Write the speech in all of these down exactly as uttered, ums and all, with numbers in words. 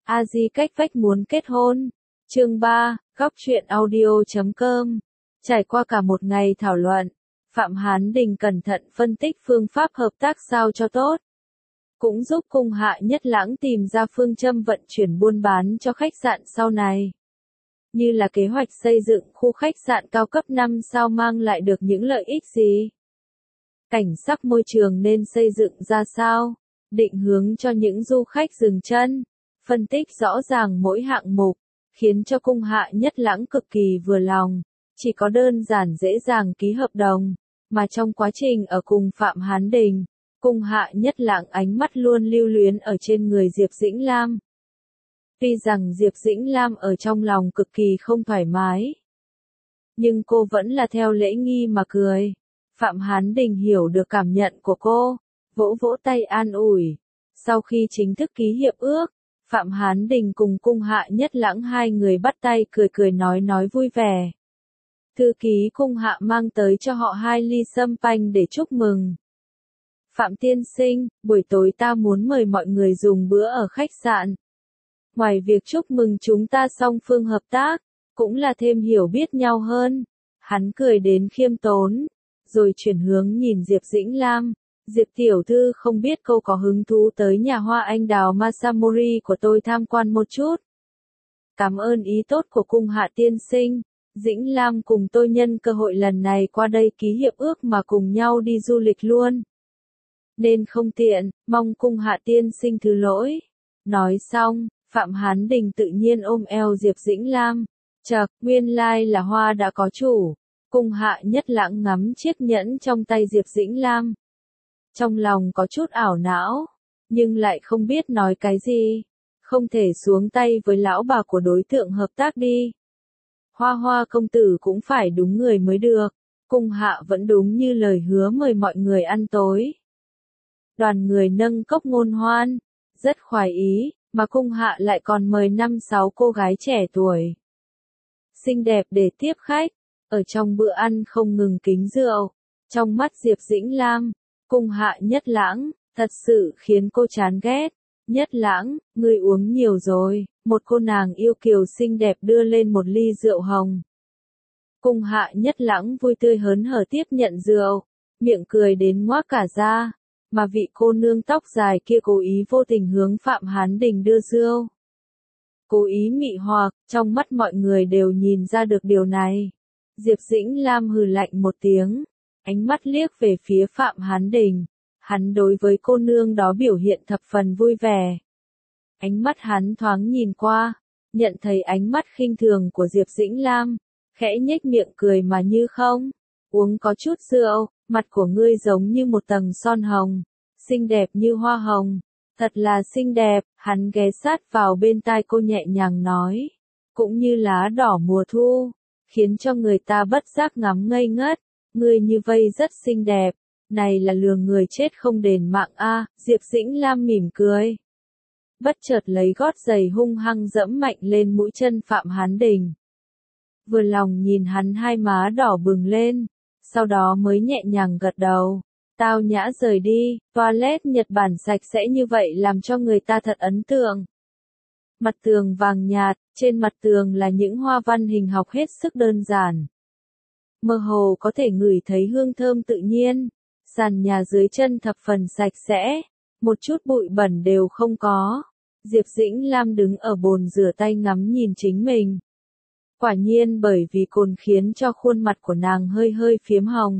A Di cách vách muốn kết hôn. Chương ba, góc truyện audio chấm com. Trải qua cả một ngày thảo luận, Phạm Hán Đình cẩn thận phân tích phương pháp hợp tác sao cho tốt. Cũng giúp Cung Hạ Nhất Lãng tìm ra phương châm vận chuyển buôn bán cho khách sạn sau này. Như là kế hoạch xây dựng khu khách sạn cao cấp năm sao mang lại được những lợi ích gì? Cảnh sắc môi trường nên xây dựng ra sao? Định hướng cho những du khách dừng chân. Phân tích rõ ràng mỗi hạng mục, khiến cho Cung Hạ Nhất Lãng cực kỳ vừa lòng. Chỉ có đơn giản dễ dàng ký hợp đồng, mà trong quá trình ở cùng Phạm Hán Đình, Cung Hạ Nhất Lãng ánh mắt luôn lưu luyến ở trên người Diệp Dĩnh Lam. Tuy rằng Diệp Dĩnh Lam ở trong lòng cực kỳ không thoải mái, nhưng cô vẫn là theo lễ nghi mà cười. Phạm Hán Đình hiểu được cảm nhận của cô, vỗ vỗ tay an ủi. Sau khi chính thức ký hiệp ước, Phạm Hán Đình cùng Cung Hạ Nhất Lãng hai người bắt tay cười cười nói nói vui vẻ. Thư ký Cung Hạ mang tới cho họ hai ly sâm panh để chúc mừng. Phạm tiên sinh, buổi tối ta muốn mời mọi người dùng bữa ở khách sạn. Ngoài việc chúc mừng chúng ta song phương hợp tác, cũng là thêm hiểu biết nhau hơn. Hắn cười đến khiêm tốn, rồi chuyển hướng nhìn Diệp Dĩnh Lam. Diệp tiểu thư không biết cô có hứng thú tới nhà hoa anh đào Masamori của tôi tham quan một chút. Cảm ơn ý tốt của Cung Hạ tiên sinh. Dĩnh Lam cùng tôi nhân cơ hội lần này qua đây ký hiệp ước mà cùng nhau đi du lịch luôn. Nên không tiện, mong Cung Hạ tiên sinh thứ lỗi. Nói xong, Phạm Hán Đình tự nhiên ôm eo Diệp Dĩnh Lam. Chậc, nguyên lai là hoa đã có chủ. Cung Hạ Nhất Lãng ngắm chiếc nhẫn trong tay Diệp Dĩnh Lam. Trong lòng có chút ảo não, nhưng lại không biết nói cái gì. Không thể xuống tay với lão bà của đối tượng hợp tác đi. Hoa Hoa công tử cũng phải đúng người mới được. Cung Hạ vẫn đúng như lời hứa mời mọi người ăn tối. Đoàn người nâng cốc ngôn hoan, rất khoái ý, mà Cung Hạ lại còn mời năm sáu cô gái trẻ tuổi xinh đẹp để tiếp khách. Ở trong bữa ăn không ngừng kính rượu. Trong mắt Diệp Dĩnh Lam, Cung Hạ Nhất Lãng, thật sự khiến cô chán ghét. Nhất Lãng, ngươi uống nhiều rồi. Một cô nàng yêu kiều xinh đẹp đưa lên một ly rượu hồng. Cung Hạ Nhất Lãng vui tươi hớn hở tiếp nhận rượu, miệng cười đến ngoác cả da. Mà vị cô nương tóc dài kia cố ý vô tình hướng Phạm Hán Đình đưa rượu. Cố ý mị hoặc, trong mắt mọi người đều nhìn ra được điều này. Diệp Dĩnh Lam hừ lạnh một tiếng, ánh mắt liếc về phía Phạm Hán Đình. Hắn đối với cô nương đó biểu hiện thập phần vui vẻ. Ánh mắt hắn thoáng nhìn qua, nhận thấy ánh mắt khinh thường của Diệp Dĩnh Lam, khẽ nhếch miệng cười mà như không. Uống có chút rượu, mặt của ngươi giống như một tầng son hồng, xinh đẹp như hoa hồng. Thật là xinh đẹp, hắn ghé sát vào bên tai cô nhẹ nhàng nói. Cũng như lá đỏ mùa thu, khiến cho người ta bất giác ngắm ngây ngất. Ngươi như vây rất xinh đẹp, này là lừa người chết không đền mạng a. Diệp Dĩnh Lam mỉm cười. Bất chợt lấy gót giày hung hăng dẫm mạnh lên mũi chân Phạm Hán Đình. Vừa lòng nhìn hắn hai má đỏ bừng lên, sau đó mới nhẹ nhàng gật đầu. Tao nhã rời đi, toilet Nhật Bản sạch sẽ như vậy làm cho người ta thật ấn tượng. Mặt tường vàng nhạt, trên mặt tường là những hoa văn hình học hết sức đơn giản. Mơ hồ có thể ngửi thấy hương thơm tự nhiên, sàn nhà dưới chân thập phần sạch sẽ, một chút bụi bẩn đều không có. Diệp Dĩnh Lam đứng ở bồn rửa tay ngắm nhìn chính mình. Quả nhiên bởi vì cồn khiến cho khuôn mặt của nàng hơi hơi phiếm hồng.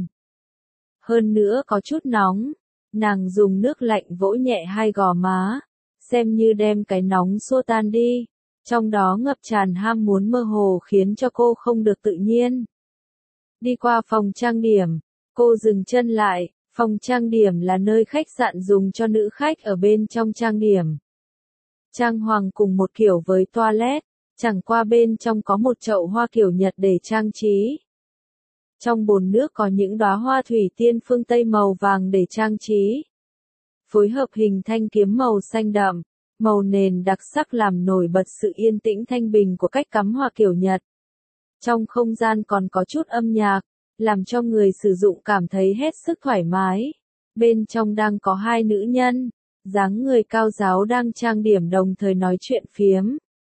Hơn nữa có chút nóng, nàng dùng nước lạnh vỗ nhẹ hai gò má, xem như đem cái nóng xua tan đi, trong đó ngập tràn ham muốn mơ hồ khiến cho cô không được tự nhiên. Đi qua phòng trang điểm, cô dừng chân lại, phòng trang điểm là nơi khách sạn dùng cho nữ khách ở bên trong trang điểm. Trang hoàng cùng một kiểu với toilet, chẳng qua bên trong có một chậu hoa kiểu Nhật để trang trí. Trong bồn nước có những đóa hoa thủy tiên phương Tây màu vàng để trang trí. Phối hợp hình thanh kiếm màu xanh đậm, màu nền đặc sắc làm nổi bật sự yên tĩnh thanh bình của cách cắm hoa kiểu Nhật. Trong không gian còn có chút âm nhạc, làm cho người sử dụng cảm thấy hết sức thoải mái. Bên trong đang có hai nữ nhân, dáng người cao ráo đang trang điểm đồng thời nói chuyện phiếm.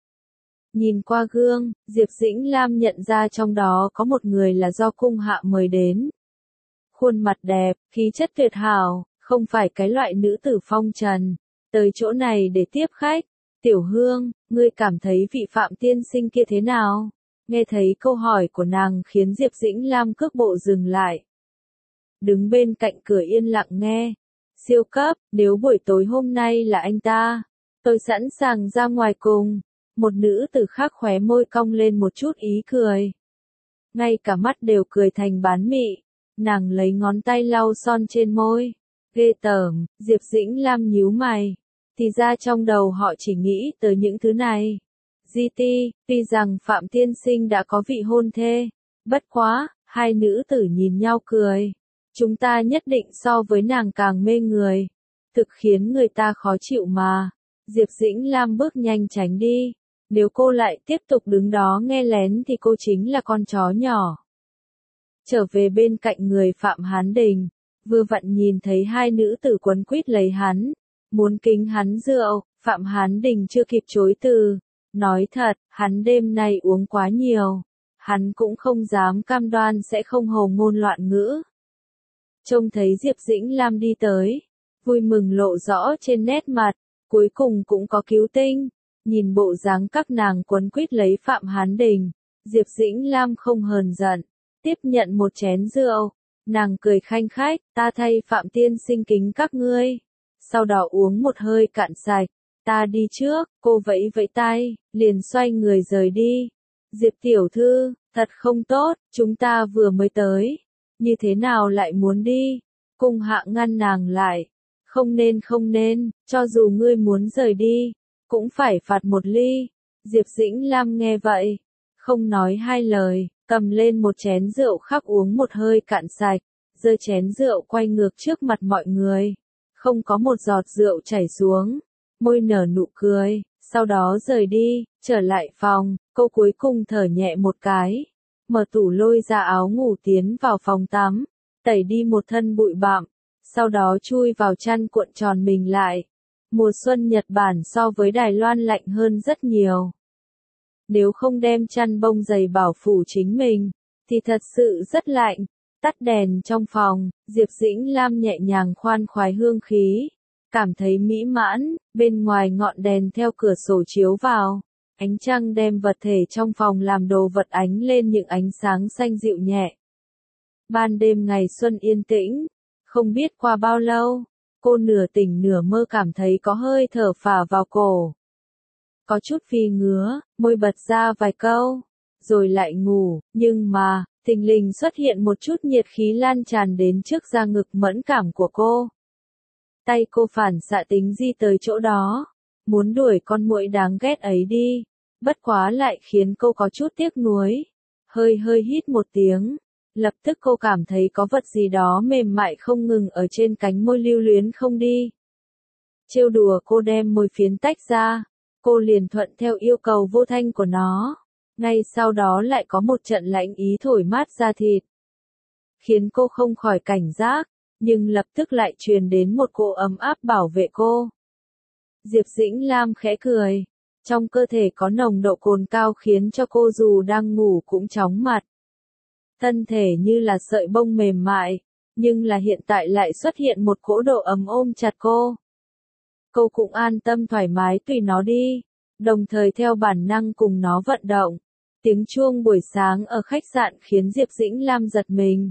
Nhìn qua gương, Diệp Dĩnh Lam nhận ra trong đó có một người là do cung hạ mời đến. Khuôn mặt đẹp, khí chất tuyệt hảo, không phải cái loại nữ tử phong trần. Tới chỗ này để tiếp khách. Tiểu Hương, ngươi cảm thấy vị Phạm tiên sinh kia thế nào? Nghe thấy câu hỏi của nàng khiến Diệp Dĩnh Lam cước bộ dừng lại. Đứng bên cạnh cửa yên lặng nghe. Siêu cấp, nếu buổi tối hôm nay là anh ta, tôi sẵn sàng ra ngoài cùng. Một nữ tử khác khóe môi cong lên một chút ý cười. Ngay cả mắt đều cười thành bán mị. Nàng lấy ngón tay lau son trên môi. Ghê tởm, Diệp Dĩnh Lam nhíu mày. Thì ra trong đầu họ chỉ nghĩ tới những thứ này. giê tê, tuy rằng Phạm tiên sinh đã có vị hôn thê. Bất quá, hai nữ tử nhìn nhau cười. Chúng ta nhất định so với nàng càng mê người. Thực khiến người ta khó chịu mà. Diệp Dĩnh Lam bước nhanh tránh đi. Nếu cô lại tiếp tục đứng đó nghe lén thì cô chính là con chó nhỏ. Trở về bên cạnh người Phạm Hán Đình. Vừa vặn nhìn thấy hai nữ tử quấn quýt lấy hắn. Muốn kính hắn rượu, Phạm Hán Đình chưa kịp chối từ. Nói thật, hắn đêm nay uống quá nhiều. Hắn cũng không dám cam đoan sẽ không hồ ngôn loạn ngữ. Trông thấy Diệp Dĩnh Lam đi tới. Vui mừng lộ rõ trên nét mặt. Cuối cùng cũng có cứu tinh. Nhìn bộ dáng các nàng quấn quýt lấy Phạm Hán Đình. Diệp Dĩnh Lam không hờn giận. Tiếp nhận một chén rượu. Nàng cười khanh khách, ta thay Phạm tiên sinh kính các ngươi. Sau đó uống một hơi cạn sạch. Ta đi trước, cô vẫy vẫy tay, liền xoay người rời đi. Diệp tiểu thư, thật không tốt, chúng ta vừa mới tới. Như thế nào lại muốn đi? Cung hạ ngăn nàng lại. Không nên không nên, cho dù ngươi muốn rời đi, cũng phải phạt một ly. Diệp Dĩnh Lam nghe vậy, không nói hai lời, cầm lên một chén rượu khác uống một hơi cạn sạch, giơ chén rượu quay ngược trước mặt mọi người. Không có một giọt rượu chảy xuống, môi nở nụ cười, sau đó rời đi, trở lại phòng, cô cuối cùng thở nhẹ một cái. Mở tủ lôi ra áo ngủ tiến vào phòng tắm, tẩy đi một thân bụi bặm, sau đó chui vào chăn cuộn tròn mình lại. Mùa xuân Nhật Bản so với Đài Loan lạnh hơn rất nhiều. Nếu không đem chăn bông dày bảo phủ chính mình, thì thật sự rất lạnh. Tắt đèn trong phòng, Diệp Dĩnh Lam nhẹ nhàng khoan khoái hương khí. Cảm thấy mỹ mãn, bên ngoài ngọn đèn theo cửa sổ chiếu vào. Ánh trăng đem vật thể trong phòng làm đồ vật ánh lên những ánh sáng xanh dịu nhẹ. Ban đêm ngày xuân yên tĩnh, không biết qua bao lâu, cô nửa tỉnh nửa mơ cảm thấy có hơi thở phả vào cổ. Có chút phi ngứa, môi bật ra vài câu, rồi lại ngủ, nhưng mà, thình lình xuất hiện một chút nhiệt khí lan tràn đến trước da ngực mẫn cảm của cô. Tay cô phản xạ tính di tới chỗ đó, muốn đuổi con muỗi đáng ghét ấy đi, bất quá lại khiến cô có chút tiếc nuối. Hơi hơi hít một tiếng, lập tức cô cảm thấy có vật gì đó mềm mại không ngừng ở trên cánh môi lưu luyến không đi. Trêu đùa cô đem môi phiến tách ra, cô liền thuận theo yêu cầu vô thanh của nó. Ngay sau đó lại có một trận lạnh ý thổi mát da thịt, khiến cô không khỏi cảnh giác, nhưng lập tức lại truyền đến một cỗ ấm áp bảo vệ cô. Diệp Dĩnh Lam khẽ cười, trong cơ thể có nồng độ cồn cao khiến cho cô dù đang ngủ cũng chóng mặt. Thân thể như là sợi bông mềm mại, nhưng là hiện tại lại xuất hiện một cỗ độ ấm ôm chặt cô. Cô cũng an tâm thoải mái tùy nó đi, đồng thời theo bản năng cùng nó vận động. Tiếng chuông buổi sáng ở khách sạn khiến Diệp Dĩnh Lam giật mình.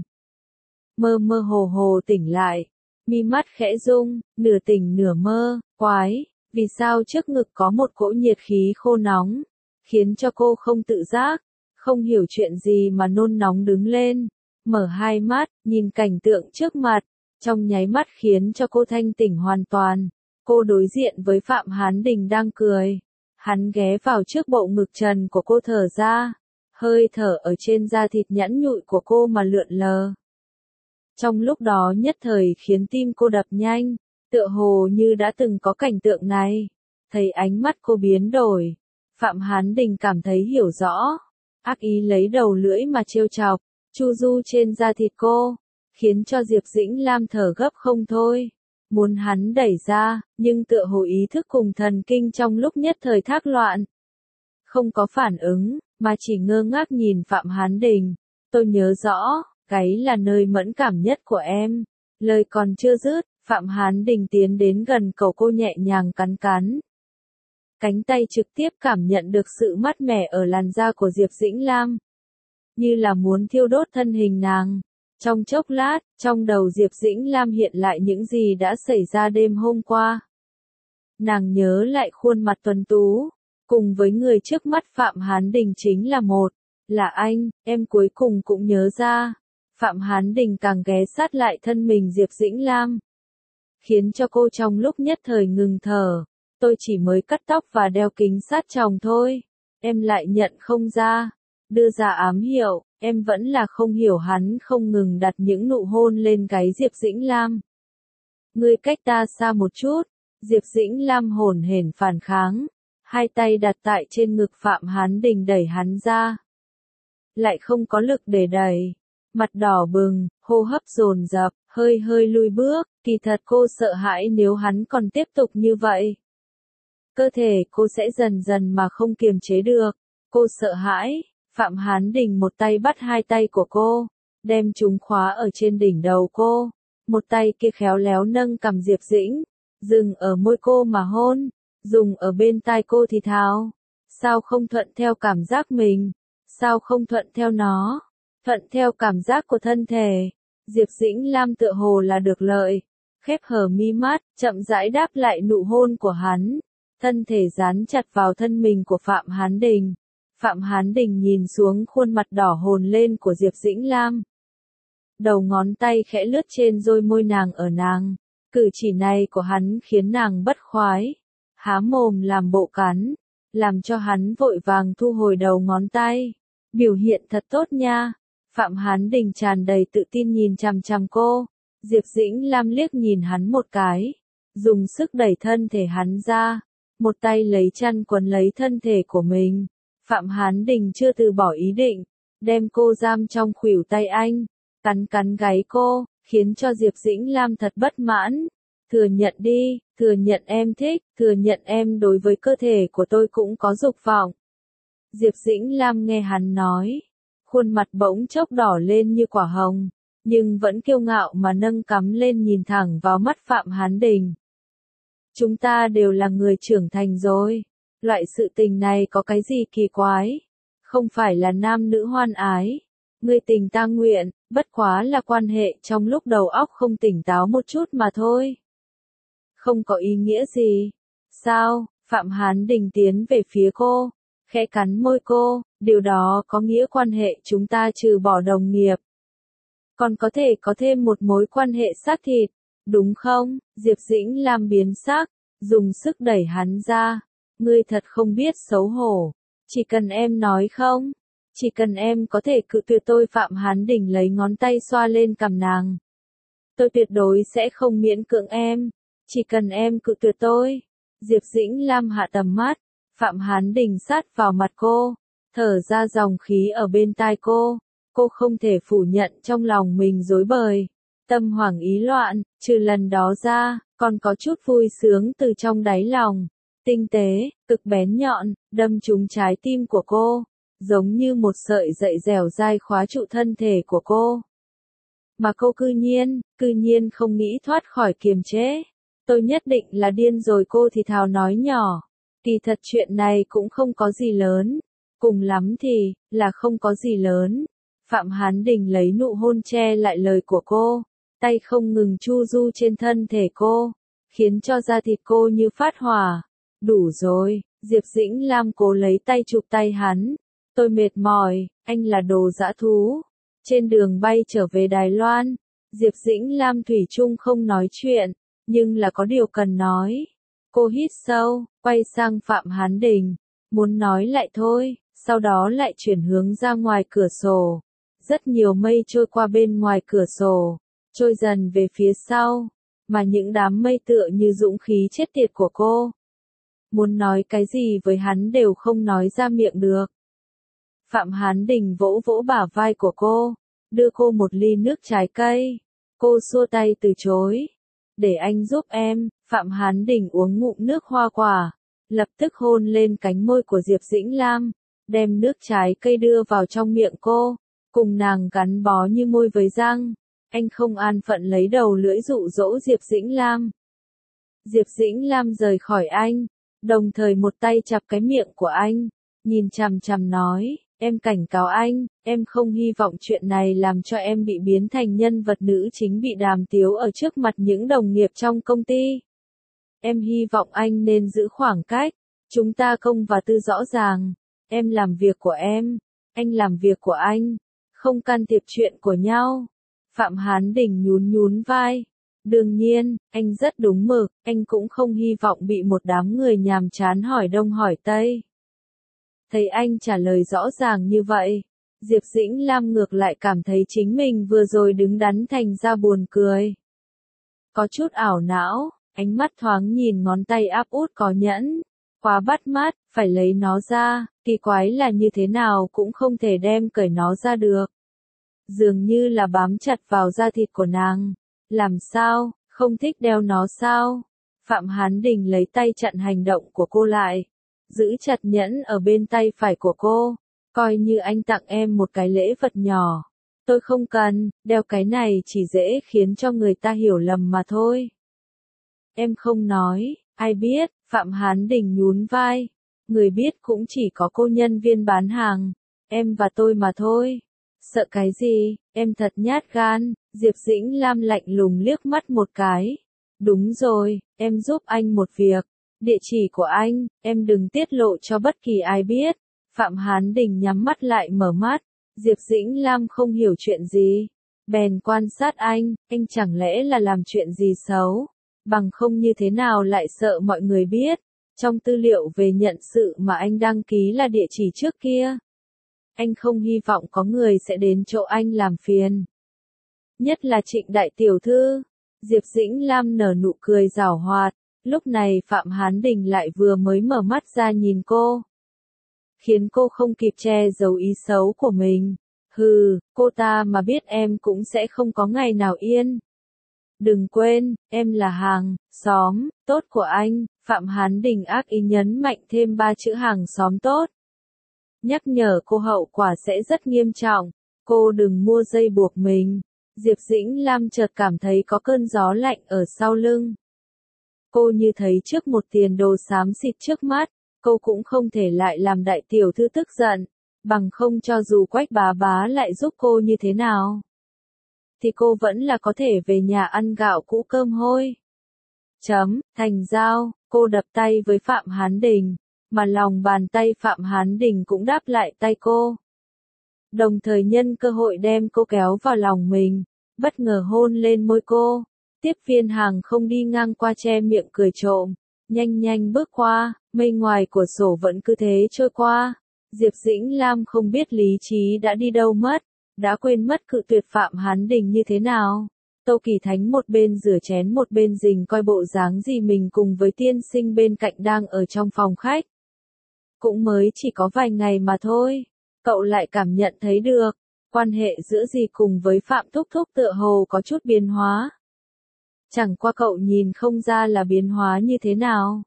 Mơ mơ hồ hồ tỉnh lại, mi mắt khẽ rung, nửa tỉnh nửa mơ, quái, vì sao trước ngực có một cỗ nhiệt khí khô nóng, khiến cho cô không tự giác, không hiểu chuyện gì mà nôn nóng đứng lên, mở hai mắt, nhìn cảnh tượng trước mặt, trong nháy mắt khiến cho cô thanh tỉnh hoàn toàn. Cô đối diện với Phạm Hán Đình đang cười. Hắn ghé vào trước bộ ngực trần của cô thở ra, hơi thở ở trên da thịt nhẵn nhụi của cô mà lượn lờ. Trong lúc đó nhất thời khiến tim cô đập nhanh, tựa hồ như đã từng có cảnh tượng này. Thấy ánh mắt cô biến đổi, Phạm Hán Đình cảm thấy hiểu rõ, ác ý lấy đầu lưỡi mà trêu chọc, chu du trên da thịt cô, khiến cho Diệp Dĩnh Lam thở gấp không thôi. muốn hắn đẩy ra, nhưng tựa hồ ý thức cùng thần kinh trong lúc nhất thời thác loạn. Không có phản ứng, mà chỉ ngơ ngác nhìn Phạm Hán Đình. Tôi nhớ rõ, gáy là nơi mẫn cảm nhất của em. Lời còn chưa dứt, Phạm Hán Đình tiến đến gần cầu cô nhẹ nhàng cắn cắn. Cánh tay trực tiếp cảm nhận được sự mát mẻ ở làn da của Diệp Dĩnh Lam. Như là muốn thiêu đốt thân hình nàng. Trong chốc lát, trong đầu Diệp Dĩnh Lam hiện lại những gì đã xảy ra đêm hôm qua. Nàng nhớ lại khuôn mặt tuấn tú, cùng với người trước mắt Phạm Hán Đình chính là một, là anh, em cuối cùng cũng nhớ ra. Phạm Hán Đình càng ghé sát lại thân mình Diệp Dĩnh Lam, khiến cho cô trong lúc nhất thời ngừng thở. Tôi chỉ mới cắt tóc và đeo kính sát tròng thôi, em lại nhận không ra, đưa ra ám hiệu, em vẫn là không hiểu hắn không ngừng đặt những nụ hôn lên gáy Diệp Dĩnh Lam. Ngươi cách ta xa một chút, Diệp Dĩnh Lam hồn hển phản kháng, hai tay đặt tại trên ngực Phạm Hán Đình đẩy hắn ra. Lại không có lực để đẩy, mặt đỏ bừng, hô hấp dồn dập, hơi hơi lùi bước, kỳ thật cô sợ hãi nếu hắn còn tiếp tục như vậy. Cơ thể cô sẽ dần dần mà không kiềm chế được, cô sợ hãi. Phạm Hán Đình một tay bắt hai tay của cô, đem chúng khóa ở trên đỉnh đầu cô, một tay kia khéo léo nâng cằm Diệp Dĩnh, dừng ở môi cô mà hôn, dùng ở bên tai cô thì thào. Sao không thuận theo cảm giác mình? Sao không thuận theo nó? Thuận theo cảm giác của thân thể. Diệp Dĩnh Lam tựa hồ là được lợi, khép hờ mi mắt, chậm rãi đáp lại nụ hôn của hắn, thân thể dán chặt vào thân mình của Phạm Hán Đình. Phạm Hán Đình nhìn xuống khuôn mặt đỏ hồn lên của Diệp Dĩnh Lam. Đầu ngón tay khẽ lướt trên đôi môi nàng ở nàng. Cử chỉ này của hắn khiến nàng bất khoái. Há mồm làm bộ cắn. Làm cho hắn vội vàng thu hồi đầu ngón tay. Biểu hiện thật tốt nha. Phạm Hán Đình tràn đầy tự tin nhìn chằm chằm cô. Diệp Dĩnh Lam liếc nhìn hắn một cái. Dùng sức đẩy thân thể hắn ra. Một tay lấy chăn quấn lấy thân thể của mình. Phạm Hán Đình chưa từ bỏ ý định, đem cô giam trong khuỷu tay anh, cắn cắn gáy cô, khiến cho Diệp Dĩnh Lam thật bất mãn. Thừa nhận đi, thừa nhận em thích, thừa nhận em đối với cơ thể của tôi cũng có dục vọng. Diệp Dĩnh Lam nghe hắn nói, khuôn mặt bỗng chốc đỏ lên như quả hồng, nhưng vẫn kiêu ngạo mà nâng cằm lên nhìn thẳng vào mắt Phạm Hán Đình. Chúng ta đều là người trưởng thành rồi. Loại sự tình này có cái gì kỳ quái? Không phải là nam nữ hoan ái. Ngươi tình ta nguyện, bất quá là quan hệ trong lúc đầu óc không tỉnh táo một chút mà thôi. Không có ý nghĩa gì. Sao? Phạm Hán Đình tiến về phía cô, khẽ cắn môi cô, điều đó có nghĩa quan hệ chúng ta trừ bỏ đồng nghiệp. Còn có thể có thêm một mối quan hệ xác thịt, đúng không? Diệp Dĩnh Lam biến sắc, dùng sức đẩy hắn ra. Ngươi thật không biết xấu hổ, chỉ cần em nói không, chỉ cần em có thể cự tuyệt tôi. Phạm Hán Đình lấy ngón tay xoa lên cằm nàng. Tôi tuyệt đối sẽ không miễn cưỡng em, chỉ cần em cự tuyệt tôi. Diệp Dĩnh Lam hạ tầm mắt, Phạm Hán Đình sát vào mặt cô, thở ra dòng khí ở bên tai cô. Cô không thể phủ nhận trong lòng mình rối bời, tâm hoảng ý loạn, trừ lần đó ra, còn có chút vui sướng từ trong đáy lòng. Tinh tế, cực bén nhọn, đâm trúng trái tim của cô, giống như một sợi dây dẻo dai khóa trụ thân thể của cô. Mà cô cư nhiên, cư nhiên không nghĩ thoát khỏi kiềm chế. Tôi nhất định là điên rồi, cô thì thào nói nhỏ. Kỳ thật chuyện này cũng không có gì lớn, cùng lắm thì, là không có gì lớn. Phạm Hán Đình lấy nụ hôn che lại lời của cô, tay không ngừng chu du trên thân thể cô, khiến cho da thịt cô như phát hỏa. Đủ rồi, Diệp Dĩnh Lam cố lấy tay chụp tay hắn. Tôi mệt mỏi, anh là đồ dã thú. Trên đường bay trở về Đài Loan, Diệp Dĩnh Lam thủy chung không nói chuyện, nhưng là có điều cần nói. Cô hít sâu, quay sang Phạm Hán Đình, muốn nói lại thôi, sau đó lại chuyển hướng ra ngoài cửa sổ. Rất nhiều mây trôi qua bên ngoài cửa sổ, trôi dần về phía sau, mà những đám mây tựa như dũng khí chết tiệt của cô. Muốn nói cái gì với hắn đều không nói ra miệng được. Phạm Hán Đình vỗ vỗ bả vai của cô, đưa cô một ly nước trái cây. Cô xua tay từ chối. để anh giúp em. Phạm Hán Đình uống ngụm nước hoa quả, lập tức hôn lên cánh môi của Diệp Dĩnh Lam, đem nước trái cây đưa vào trong miệng cô, cùng nàng gắn bó như môi với răng. Anh không an phận lấy đầu lưỡi dụ dỗ Diệp Dĩnh Lam. Diệp Dĩnh Lam rời khỏi anh, đồng thời một tay chặt cái miệng của anh, nhìn chằm chằm nói, em cảnh cáo anh, em không hy vọng chuyện này làm cho em bị biến thành nhân vật nữ chính bị đàm tiếu ở trước mặt những đồng nghiệp trong công ty. Em hy vọng anh nên giữ khoảng cách, chúng ta công và tư rõ ràng, em làm việc của em, anh làm việc của anh, không can thiệp chuyện của nhau. Phạm Hán Đình nhún nhún vai. Đương nhiên, anh rất đúng mực, anh cũng không hy vọng bị một đám người nhàm chán hỏi đông hỏi tây. Thấy anh trả lời rõ ràng như vậy, Diệp Dĩnh Lam ngược lại cảm thấy chính mình vừa rồi đứng đắn thành ra buồn cười. Có chút ảo não, ánh mắt thoáng nhìn ngón tay áp út có nhẫn, quá bắt mắt, phải lấy nó ra, kỳ quái là như thế nào cũng không thể đem cởi nó ra được. Dường như là bám chặt vào da thịt của nàng. Làm sao, không thích đeo nó sao? Phạm Hán Đình lấy tay chặn hành động của cô lại, giữ chặt nhẫn ở bên tay phải của cô, coi như anh tặng em một cái lễ vật nhỏ. Tôi không cần, đeo cái này chỉ dễ khiến cho người ta hiểu lầm mà thôi. Em không nói, ai biết, Phạm Hán Đình nhún vai. Người biết cũng chỉ có cô nhân viên bán hàng, em và tôi mà thôi. Sợ cái gì, em thật nhát gan. Diệp Dĩnh Lam lạnh lùng liếc mắt một cái. Đúng rồi, em giúp anh một việc. Địa chỉ của anh, em đừng tiết lộ cho bất kỳ ai biết. Phạm Hán Đình nhắm mắt lại mở mắt. Diệp Dĩnh Lam không hiểu chuyện gì. Bèn quan sát anh, anh chẳng lẽ là làm chuyện gì xấu. Bằng không như thế nào lại sợ mọi người biết. Trong tư liệu về nhận sự mà anh đăng ký là địa chỉ trước kia. Anh không hy vọng có người sẽ đến chỗ anh làm phiền. Nhất là Trịnh đại tiểu thư. Diệp Dĩnh Lam nở nụ cười giảo hoạt. Lúc này Phạm Hán Đình lại vừa mới mở mắt ra nhìn cô. Khiến cô không kịp che giấu ý xấu của mình. Hừ, cô ta mà biết em cũng sẽ không có ngày nào yên. Đừng quên, em là hàng xóm tốt của anh. Phạm Hán Đình ác ý nhấn mạnh thêm ba chữ hàng xóm tốt. Nhắc nhở cô hậu quả sẽ rất nghiêm trọng. Cô đừng mua dây buộc mình. Diệp Dĩnh Lam chợt cảm thấy có cơn gió lạnh ở sau lưng. Cô như thấy trước một tiền đồ xám xịt trước mắt. Cô cũng không thể lại làm đại tiểu thư tức giận. Bằng không cho dù Quách bá bá lại giúp cô như thế nào. Thì cô vẫn là có thể về nhà ăn gạo cũ cơm hôi. Chấm, thành giao, cô đập tay với Phạm Hán Đình. Mà lòng bàn tay Phạm Hán Đình cũng đáp lại tay cô. Đồng thời nhân cơ hội đem cô kéo vào lòng mình, bất ngờ hôn lên môi cô. Tiếp viên hàng không đi ngang qua che miệng cười trộm, nhanh nhanh bước qua, mây ngoài của sổ vẫn cứ thế trôi qua. Diệp Dĩnh Lam không biết lý trí đã đi đâu mất, đã quên mất cự tuyệt Phạm Hán Đình như thế nào. Tô Kỳ Thánh một bên rửa chén một bên rình coi bộ dáng gì mình cùng với tiên sinh bên cạnh đang ở trong phòng khách. Cũng mới chỉ có vài ngày mà thôi, cậu lại cảm nhận thấy được, quan hệ giữa dì cùng với Phạm Thúc Thúc tựa hồ có chút biến hóa. Chẳng qua cậu nhìn không ra là biến hóa như thế nào.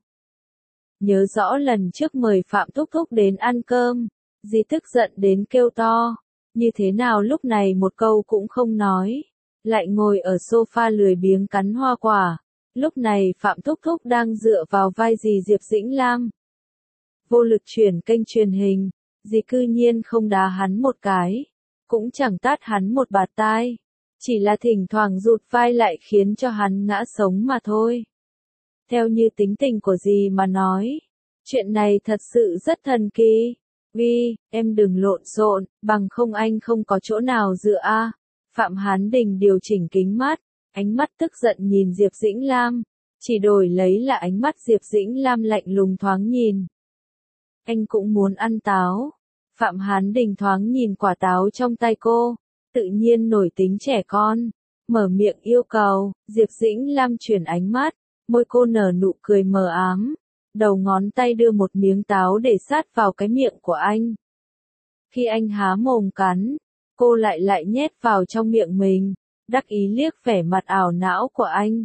Nhớ rõ lần trước mời Phạm Thúc Thúc đến ăn cơm, dì tức giận đến kêu to, như thế nào lúc này một câu cũng không nói, lại ngồi ở sofa lười biếng cắn hoa quả. Lúc này Phạm Thúc Thúc đang dựa vào vai dì Diệp Dĩnh Lam. Vô lực chuyển kênh truyền hình, dì cư nhiên không đá hắn một cái, cũng chẳng tát hắn một bạt tai, chỉ là thỉnh thoảng rụt vai lại khiến cho hắn ngã sống mà thôi. Theo như tính tình của dì mà nói, chuyện này thật sự rất thần kỳ. Vi, em đừng lộn xộn, bằng không anh không có chỗ nào dựa a. Phạm Hán Đình điều chỉnh kính mắt, ánh mắt tức giận nhìn Diệp Dĩnh Lam, chỉ đổi lấy là ánh mắt Diệp Dĩnh Lam lạnh lùng thoáng nhìn. Anh cũng muốn ăn táo. Phạm Hán Đình thoáng nhìn quả táo trong tay cô, tự nhiên nổi tính trẻ con, mở miệng yêu cầu. Diệp Dĩnh Lam chuyển ánh mắt, môi cô nở nụ cười mờ ám, đầu ngón tay đưa một miếng táo để sát vào cái miệng của anh. Khi anh há mồm cắn, cô lại lại nhét vào trong miệng mình, đắc ý liếc vẻ mặt ảo não của anh,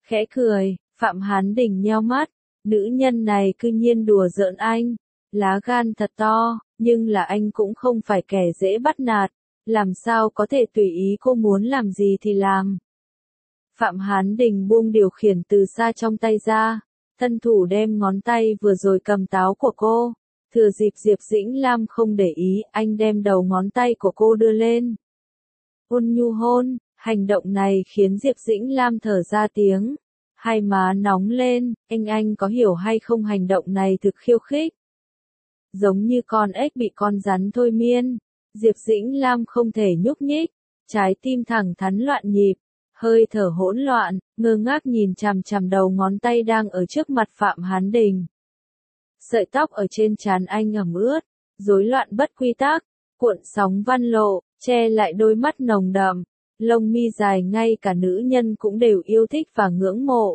Khẽ cười, Phạm Hán Đình nheo mắt, nữ nhân này cư nhiên đùa giỡn anh, lá gan thật to, nhưng là anh cũng không phải kẻ dễ bắt nạt, làm sao có thể tùy ý cô muốn làm gì thì làm. Phạm Hán Đình buông điều khiển từ xa trong tay ra, thân thủ đem ngón tay vừa rồi cầm táo của cô, thừa dịp Diệp Dĩnh Lam không để ý, anh đem đầu ngón tay của cô đưa lên. Ôn nhu hôn, hành động này khiến Diệp Dĩnh Lam thở ra tiếng, hai má nóng lên, anh anh có hiểu hay không, hành động này thực khiêu khích. Giống như con ếch bị con rắn thôi miên, Diệp Dĩnh Lam không thể nhúc nhích, trái tim thẳng thắn loạn nhịp, hơi thở hỗn loạn, ngơ ngác nhìn chằm chằm đầu ngón tay đang ở trước mặt Phạm Hán Đình. Sợi tóc ở trên trán anh ẩm ướt, rối loạn bất quy tắc, cuộn sóng văn lộ, che lại đôi mắt nồng đậm, lông mi dài ngay cả nữ nhân cũng đều yêu thích và ngưỡng mộ.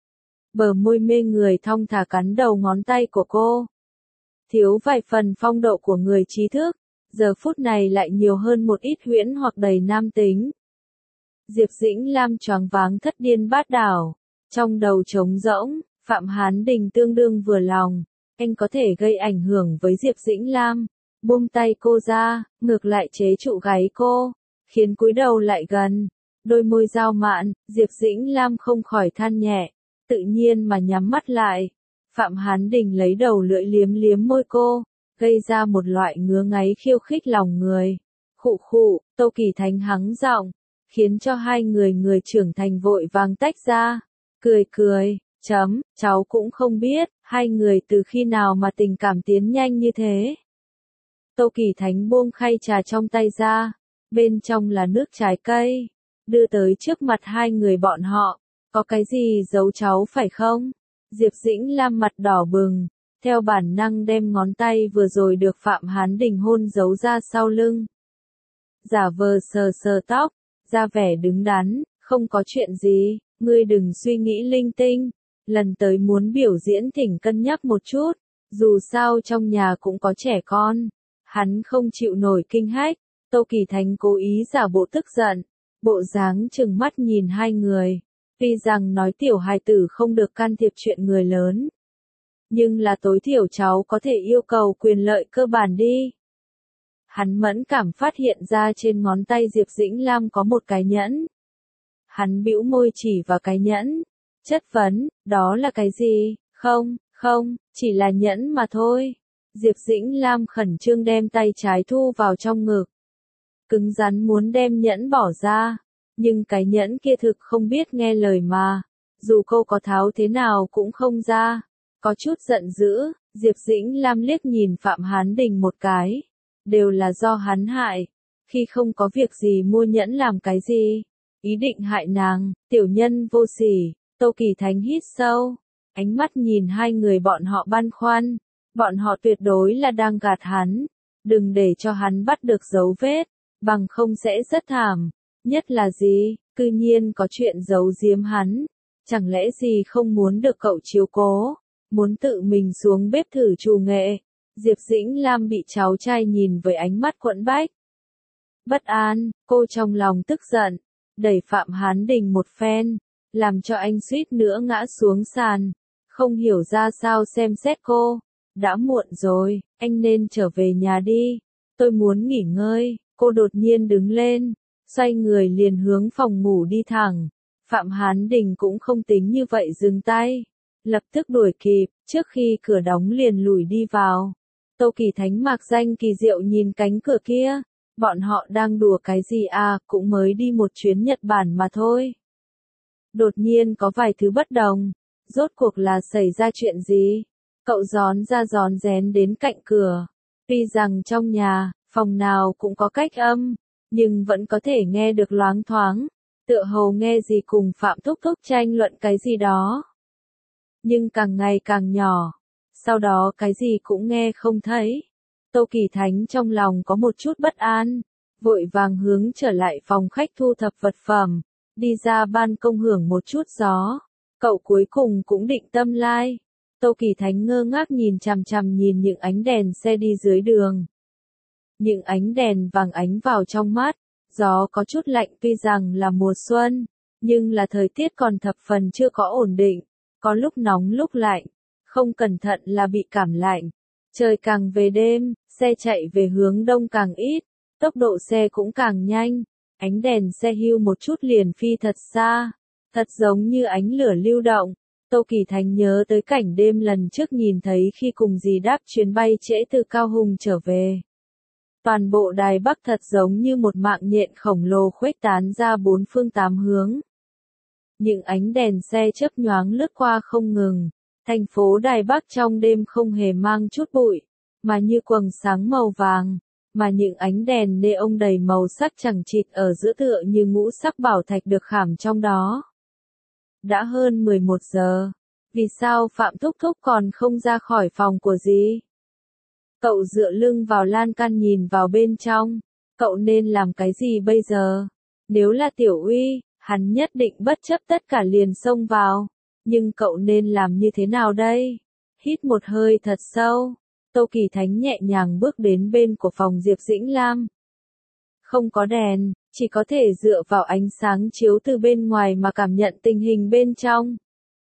Bờ môi mê người thong thả cắn đầu ngón tay của cô. Thiếu vài phần phong độ của người trí thức, giờ phút này lại nhiều hơn một ít huyễn hoặc đầy nam tính. Diệp Dĩnh Lam choáng váng thất điên bát đảo, trong đầu trống rỗng, Phạm Hán Đình tương đương vừa lòng, anh có thể gây ảnh hưởng với Diệp Dĩnh Lam, buông tay cô ra, ngược lại chế trụ gáy cô, khiến cúi đầu lại gần, đôi môi dao mạn, Diệp Dĩnh Lam không khỏi than nhẹ, tự nhiên mà nhắm mắt lại. Phạm Hán Đình lấy đầu lưỡi liếm liếm môi cô, gây ra một loại ngứa ngáy khiêu khích lòng người. Khụ khụ, Tô Kỳ Thánh hắng giọng, khiến cho hai người người trưởng thành vội vàng tách ra, cười cười, chấm, cháu cũng không biết, hai người từ khi nào mà tình cảm tiến nhanh như thế. Tô Kỳ Thánh buông khay trà trong tay ra, bên trong là nước trái cây, đưa tới trước mặt hai người bọn họ, có cái gì giấu cháu phải không? Diệp Dĩnh Lam mặt đỏ bừng, theo bản năng đem ngón tay vừa rồi được Phạm Hán Đình hôn giấu ra sau lưng. Giả vờ sờ sờ tóc, ra vẻ đứng đắn, không có chuyện gì, ngươi đừng suy nghĩ linh tinh, lần tới muốn biểu diễn thỉnh cân nhắc một chút, dù sao trong nhà cũng có trẻ con, hắn không chịu nổi kinh hách. Tô Kỳ Thánh cố ý giả bộ tức giận, bộ dáng trừng mắt nhìn hai người. Tuy rằng nói tiểu hài tử không được can thiệp chuyện người lớn, nhưng là tối thiểu cháu có thể yêu cầu quyền lợi cơ bản đi. Hắn mẫn cảm phát hiện ra trên ngón tay Diệp Dĩnh Lam có một cái nhẫn. Hắn bĩu môi chỉ vào cái nhẫn, chất vấn, đó là cái gì? Không, không, chỉ là nhẫn mà thôi. Diệp Dĩnh Lam khẩn trương đem tay trái thu vào trong ngực, cứng rắn muốn đem nhẫn bỏ ra. Nhưng cái nhẫn kia thực không biết nghe lời mà, dù cô có tháo thế nào cũng không ra. Có chút giận dữ, Diệp Dĩnh Lam liếc nhìn Phạm Hán Đình một cái. Đều là do hắn hại, khi không có việc gì mua nhẫn làm cái gì, ý định hại nàng, tiểu nhân vô sỉ. Tô Kỳ Thánh hít sâu, ánh mắt nhìn hai người bọn họ băn khoăn, bọn họ tuyệt đối là đang gạt hắn, đừng để cho hắn bắt được dấu vết, bằng không sẽ rất thảm. Nhất là gì, cư nhiên có chuyện giấu giếm hắn, chẳng lẽ gì không muốn được cậu chiếu cố, muốn tự mình xuống bếp thử trù nghệ. Diệp Dĩnh Lam bị cháu trai nhìn với ánh mắt quẫn bách. Bất an, cô trong lòng tức giận, đẩy Phạm Hán Đình một phen, làm cho anh suýt nữa ngã xuống sàn, không hiểu ra sao xem xét cô. Đã muộn rồi, anh nên trở về nhà đi, tôi muốn nghỉ ngơi. Cô đột nhiên đứng lên, xoay người liền hướng phòng ngủ đi thẳng. Phạm Hán Đình cũng không tính như vậy dừng tay, lập tức đuổi kịp, trước khi cửa đóng liền lùi đi vào. Tô Kỳ Thánh mạc danh kỳ diệu nhìn cánh cửa kia, bọn họ đang đùa cái gì à, cũng mới đi một chuyến Nhật Bản mà thôi. Đột nhiên có vài thứ bất đồng, rốt cuộc là xảy ra chuyện gì? Cậu gión ra gión rén đến cạnh cửa, tuy rằng trong nhà, phòng nào cũng có cách âm, nhưng vẫn có thể nghe được loáng thoáng, tựa hồ nghe gì cùng Phạm Thúc Thúc tranh luận cái gì đó. Nhưng càng ngày càng nhỏ, sau đó cái gì cũng nghe không thấy. Tô Kỳ Thánh trong lòng có một chút bất an, vội vàng hướng trở lại phòng khách thu thập vật phẩm, đi ra ban công hưởng một chút gió. Cậu cuối cùng cũng định tâm lai. Tô Kỳ Thánh ngơ ngác nhìn chằm chằm nhìn những ánh đèn xe đi dưới đường. Những ánh đèn vàng ánh vào trong mắt, gió có chút lạnh tuy rằng là mùa xuân, Nhưng là thời tiết còn thập phần chưa có ổn định, có lúc nóng lúc lạnh, không cẩn thận là bị cảm lạnh. Trời càng về đêm, xe chạy về hướng đông càng ít, tốc độ xe cũng càng nhanh, ánh đèn xe hưu một chút liền phi thật xa, thật giống như ánh lửa lưu động. Tô Kỳ Thánh nhớ tới cảnh đêm lần trước nhìn thấy khi cùng dì đáp chuyến bay trễ từ Cao Hùng trở về. Toàn bộ Đài Bắc thật giống như một mạng nhện khổng lồ khuếch tán ra bốn phương tám hướng. Những ánh đèn xe chớp nhoáng lướt qua không ngừng, thành phố Đài Bắc trong đêm không hề mang chút bụi, mà như quầng sáng màu vàng, mà những ánh đèn neon đầy màu sắc chẳng chịt ở giữa tựa như ngũ sắc bảo thạch được khảm trong đó. Đã hơn mười một giờ, vì sao Phạm Thúc Thúc còn không ra khỏi phòng của dì? Cậu dựa lưng vào lan can nhìn vào bên trong, cậu nên làm cái gì bây giờ? Nếu là Tiểu Uy, hắn nhất định bất chấp tất cả liền xông vào, nhưng cậu nên làm như thế nào đây? Hít một hơi thật sâu, Tô Kỳ Thánh nhẹ nhàng bước đến bên của phòng Diệp Dĩnh Lam. Không có đèn, chỉ có thể dựa vào ánh sáng chiếu từ bên ngoài mà cảm nhận tình hình bên trong.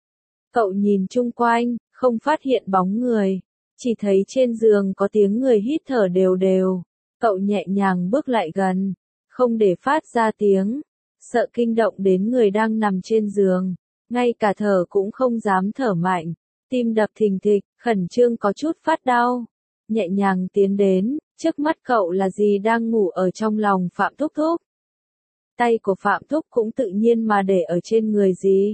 Cậu nhìn chung quanh, không phát hiện bóng người, chỉ thấy trên giường có tiếng người hít thở đều đều. Cậu nhẹ nhàng bước lại gần, không để phát ra tiếng, sợ kinh động đến người đang nằm trên giường, ngay cả thở cũng không dám thở mạnh, tim đập thình thịch, khẩn trương có chút phát đau. Nhẹ nhàng tiến đến, trước mắt cậu là dì đang ngủ ở trong lòng Phạm Thúc Thúc. Tay của Phạm Thúc cũng tự nhiên mà để ở trên người dì.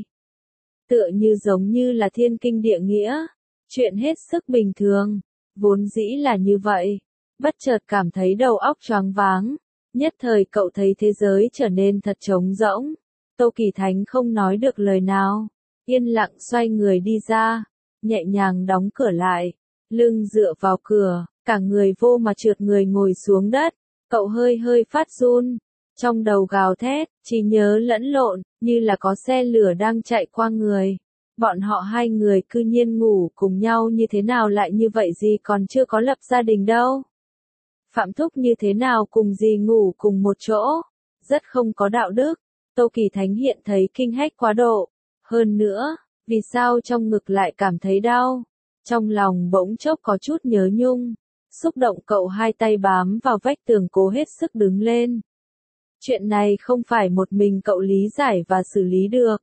Tựa như giống như là thiên kinh địa nghĩa, chuyện hết sức bình thường, vốn dĩ là như vậy. Bất chợt cảm thấy đầu óc choáng váng, nhất thời cậu thấy thế giới trở nên thật trống rỗng. Tô Kỳ Thánh không nói được lời nào, yên lặng xoay người đi ra, nhẹ nhàng đóng cửa lại, lưng dựa vào cửa, cả người vô mà trượt người ngồi xuống đất, cậu hơi hơi phát run, trong đầu gào thét, trí nhớ lẫn lộn, như là có xe lửa đang chạy qua người. Bọn họ hai người cư nhiên ngủ cùng nhau như thế nào lại như vậy gì còn chưa có lập gia đình đâu. Phạm Thúc như thế nào cùng dì ngủ cùng một chỗ, rất không có đạo đức. Tô Kỳ Thánh hiện thấy kinh hách quá độ. Hơn nữa, vì sao trong ngực lại cảm thấy đau? Trong lòng bỗng chốc có chút nhớ nhung. Xúc động cậu hai tay bám vào vách tường cố hết sức đứng lên. Chuyện này không phải một mình cậu lý giải và xử lý được.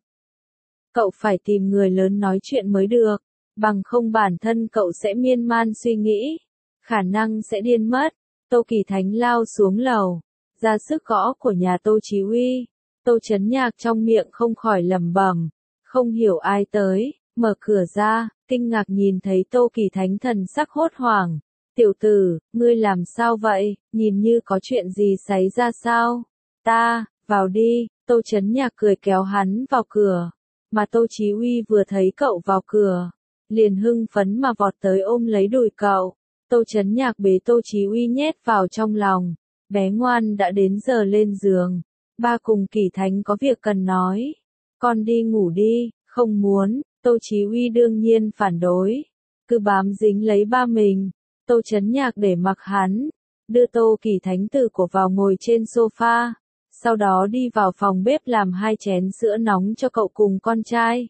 Cậu phải tìm người lớn nói chuyện mới được, bằng không bản thân cậu sẽ miên man suy nghĩ, khả năng sẽ điên mất. Tô Kỳ Thánh lao xuống lầu, ra sức gõ của nhà Tô Chí Uy. Tô Chấn Nhạc trong miệng không khỏi lẩm bẩm, không hiểu ai tới, mở cửa ra, kinh ngạc nhìn thấy Tô Kỳ Thánh thần sắc hốt hoảng. Tiểu tử, ngươi làm sao vậy, nhìn như có chuyện gì xảy ra sao? Ta, vào đi, Tô Chấn Nhạc cười kéo hắn vào cửa, mà Tô Chí Uy vừa thấy cậu vào cửa, liền hưng phấn mà vọt tới ôm lấy đùi cậu. Tô Chấn Nhạc bế Tô Chí Uy nhét vào trong lòng, bé ngoan đã đến giờ lên giường, ba cùng Kỳ Thánh có việc cần nói, con đi ngủ đi, không muốn, Tô Chí Uy đương nhiên phản đối, cứ bám dính lấy ba mình. Tô Chấn Nhạc để mặc hắn, đưa Tô Kỳ Thánh từ cổ vào ngồi trên sofa, sau đó đi vào phòng bếp làm hai chén sữa nóng cho cậu cùng con trai.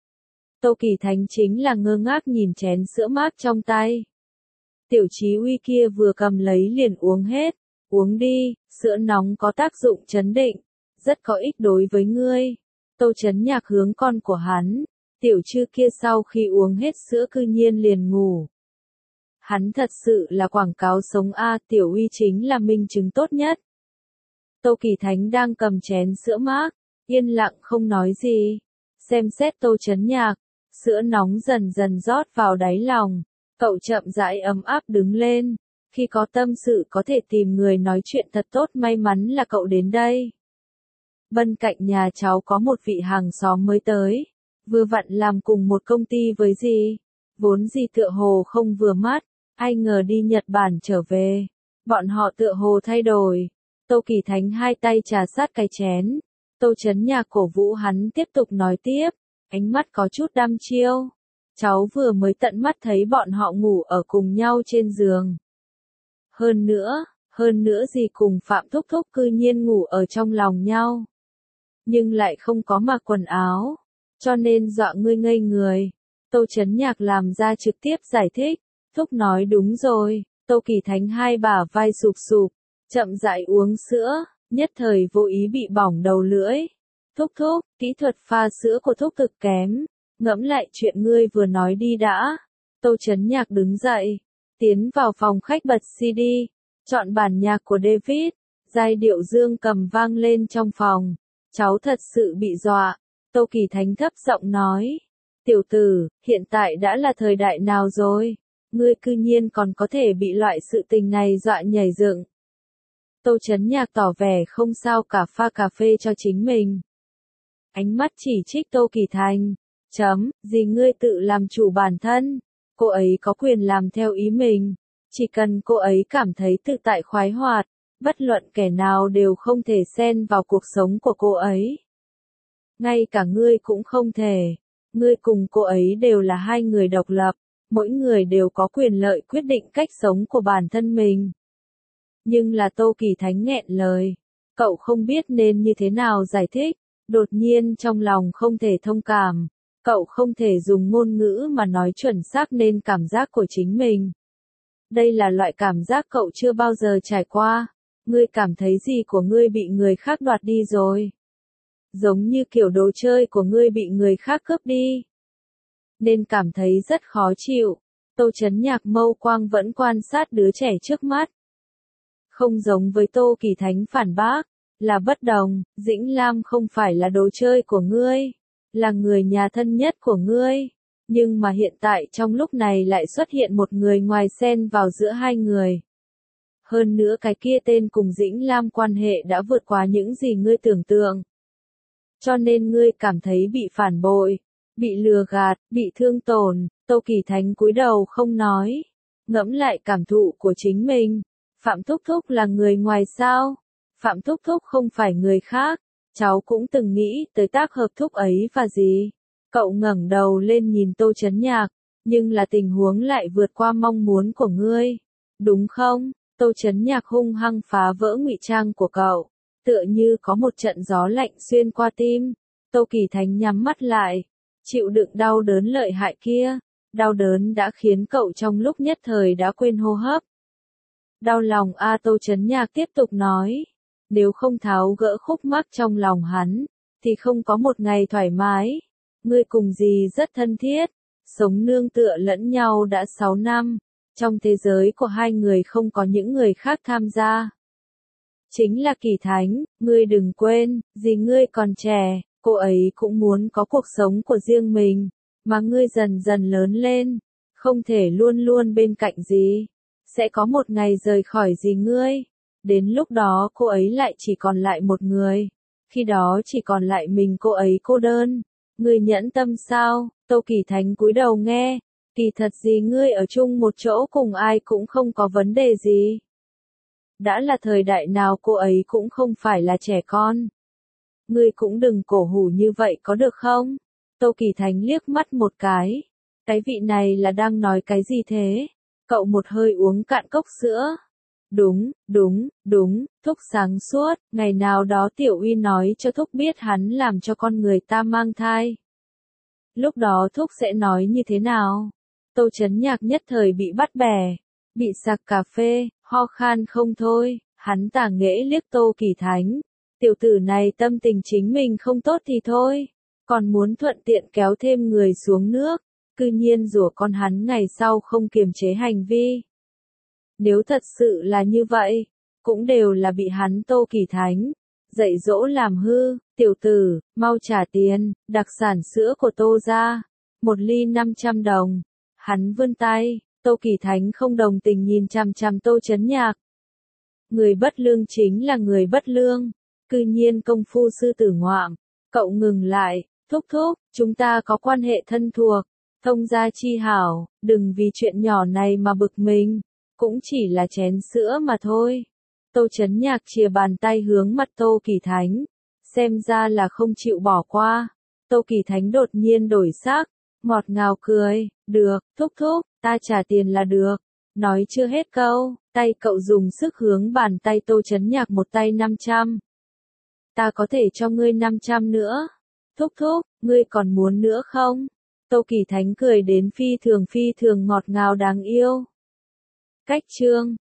Tô Kỳ Thánh chính là ngơ ngác nhìn chén sữa mát trong tay. Tiểu Chí Uy kia vừa cầm lấy liền uống hết, uống đi, sữa nóng có tác dụng chấn định, rất có ích đối với ngươi. Tô Chấn Nhạc hướng con của hắn, tiểu Trư kia sau khi uống hết sữa cư nhiên liền ngủ. Hắn thật sự là quảng cáo sống a, Tiểu Uy chính là minh chứng tốt nhất. Tô Kỳ Thánh đang cầm chén sữa mát, yên lặng không nói gì, xem xét Tô Chấn Nhạc, sữa nóng dần dần rót vào đáy lòng, cậu chậm rãi ấm áp đứng lên, khi có tâm sự có thể tìm người nói chuyện thật tốt, may mắn là cậu đến đây. Bên cạnh nhà cháu có một vị hàng xóm mới tới, vừa vặn làm cùng một công ty với dì, vốn dì tựa hồ không vừa mắt, ai ngờ đi Nhật Bản trở về, bọn họ tựa hồ thay đổi. Tô Kỳ Thánh hai tay trà sát cái chén, Tô Chấn Nhạc cổ vũ hắn tiếp tục nói tiếp, ánh mắt có chút đăm chiêu. Cháu vừa mới tận mắt thấy bọn họ ngủ ở cùng nhau trên giường. Hơn nữa, hơn nữa gì cùng Phạm Thúc Thúc cư nhiên ngủ ở trong lòng nhau. nhưng lại không có mặc quần áo, cho nên dọa ngươi ngây người. Tô Chấn Nhạc làm ra trực tiếp giải thích, thúc nói đúng rồi. Tô Kỳ Thánh hai bả vai sụp sụp, chậm rãi uống sữa, nhất thời vô ý bị bỏng đầu lưỡi. Thúc thúc, kỹ thuật pha sữa của thúc cực kém, ngẫm lại chuyện ngươi vừa nói đi đã. Tô Chấn Nhạc đứng dậy, tiến vào phòng khách bật xê đê, chọn bản nhạc của David, giai điệu dương cầm vang lên trong phòng. Cháu thật sự bị dọa. Tô Kỳ Thánh thấp giọng nói, tiểu tử, hiện tại đã là thời đại nào rồi? Ngươi cư nhiên còn có thể bị loại sự tình này dọa nhảy dựng. Tô Chấn Nhạc tỏ vẻ không sao cả, pha cà phê cho chính mình. Ánh mắt chỉ trích Tô Kỳ Thành. Chấm, gì ngươi tự làm chủ bản thân. Cô ấy có quyền làm theo ý mình. Chỉ cần cô ấy cảm thấy tự tại khoái hoạt, bất luận kẻ nào đều không thể xen vào cuộc sống của cô ấy. Ngay cả ngươi cũng không thể. Ngươi cùng cô ấy đều là hai người độc lập. Mỗi người đều có quyền lợi quyết định cách sống của bản thân mình. Nhưng là Tô Kỳ Thánh nghẹn lời. Cậu không biết nên như thế nào giải thích. Đột nhiên trong lòng không thể thông cảm. Cậu không thể dùng ngôn ngữ mà nói chuẩn xác nên cảm giác của chính mình. Đây là loại cảm giác cậu chưa bao giờ trải qua. Ngươi cảm thấy gì của ngươi bị người khác đoạt đi rồi? Giống như kiểu đồ chơi của ngươi bị người khác cướp đi. Nên cảm thấy rất khó chịu. Tô Chấn Nhạc mâu quang vẫn quan sát đứa trẻ trước mắt. Không giống với Tô Kỳ Thánh phản bác, là bất đồng. Dĩnh Lam không phải là đồ chơi của ngươi, là người nhà thân nhất của ngươi. Nhưng mà hiện tại trong lúc này lại xuất hiện một người ngoài xen vào giữa hai người. Hơn nữa cái kia tên cùng Dĩnh Lam quan hệ đã vượt qua những gì ngươi tưởng tượng. Cho nên ngươi cảm thấy bị phản bội, bị lừa gạt, bị thương tổn. Tô Kỳ Thánh cúi đầu không nói, ngẫm lại cảm thụ của chính mình. Phạm Thúc Thúc là người ngoài sao? Phạm Thúc Thúc không phải người khác. Cháu cũng từng nghĩ tới tác hợp thúc ấy và gì. Cậu ngẩng đầu lên nhìn Tô Chấn Nhạc, nhưng là tình huống lại vượt qua mong muốn của ngươi. Đúng không? Tô Chấn Nhạc hung hăng phá vỡ ngụy trang của cậu, tựa như có một trận gió lạnh xuyên qua tim. Tô Kỳ Thánh nhắm mắt lại, chịu đựng đau đớn lợi hại kia. Đau đớn đã khiến cậu trong lúc nhất thời đã quên hô hấp. Đau lòng a. Tô Chấn Nhạc tiếp tục nói, nếu không tháo gỡ khúc mắc trong lòng hắn, thì không có một ngày thoải mái. Ngươi cùng dì rất thân thiết, sống nương tựa lẫn nhau đã sáu năm. Trong thế giới của hai người không có những người khác tham gia. Chính là Kỳ Thánh, ngươi đừng quên, dì ngươi còn trẻ, cô ấy cũng muốn có cuộc sống của riêng mình, mà ngươi dần dần lớn lên, không thể luôn luôn bên cạnh dì. Sẽ có một ngày rời khỏi dì ngươi. Đến lúc đó cô ấy lại chỉ còn lại một người. Khi đó chỉ còn lại mình cô ấy cô đơn. Ngươi nhẫn tâm sao? Tô Kỳ Thánh cúi đầu nghe. Kỳ thật gì ngươi ở chung một chỗ cùng ai cũng không có vấn đề gì. Đã là thời đại nào cô ấy cũng không phải là trẻ con. Ngươi cũng đừng cổ hủ như vậy có được không? Tô Kỳ Thánh liếc mắt một cái. Cái vị này là đang nói cái gì thế? Cậu một hơi uống cạn cốc sữa. Đúng, đúng, đúng, Thúc sáng suốt. Ngày nào đó Tiểu Uy nói cho Thúc biết hắn làm cho con người ta mang thai. Lúc đó Thúc sẽ nói như thế nào? Tô Chấn Nhạc nhất thời bị bắt bẻ, bị sặc cà phê, ho khan không thôi. Hắn tả nghễ liếc Tô Kỳ Thánh. Tiểu tử này tâm tình chính mình không tốt thì thôi, còn muốn thuận tiện kéo thêm người xuống nước. Cư nhiên rủa con hắn ngày sau không kiềm chế hành vi. Nếu thật sự là như vậy, cũng đều là bị hắn Tô Kỳ Thánh dạy dỗ làm hư. Tiểu tử, mau trả tiền, đặc sản sữa của Tô gia, một ly năm trăm đồng. Hắn vươn tay, Tô Kỳ Thánh không đồng tình nhìn chằm chằm Tô Chấn Nhạc. Người bất lương chính là người bất lương, cư nhiên công phu sư tử ngoạm. Cậu ngừng lại, thúc thúc, chúng ta có quan hệ thân thuộc, thông gia chi hảo, đừng vì chuyện nhỏ này mà bực mình, cũng chỉ là chén sữa mà thôi. Tô Chấn Nhạc chìa bàn tay hướng mặt Tô Kỳ Thánh, xem ra là không chịu bỏ qua. Tô Kỳ Thánh đột nhiên đổi sắc, ngọt ngào cười, được, thúc thúc, ta trả tiền là được. Nói chưa hết câu, tay cậu dùng sức hướng bàn tay Tô Chấn Nhạc một tay năm trăm. ta có thể cho ngươi năm trăm nữa. Thúc thúc, ngươi còn muốn nữa không? Tô Kỳ Thánh cười đến phi thường phi thường ngọt ngào đáng yêu. Cách chương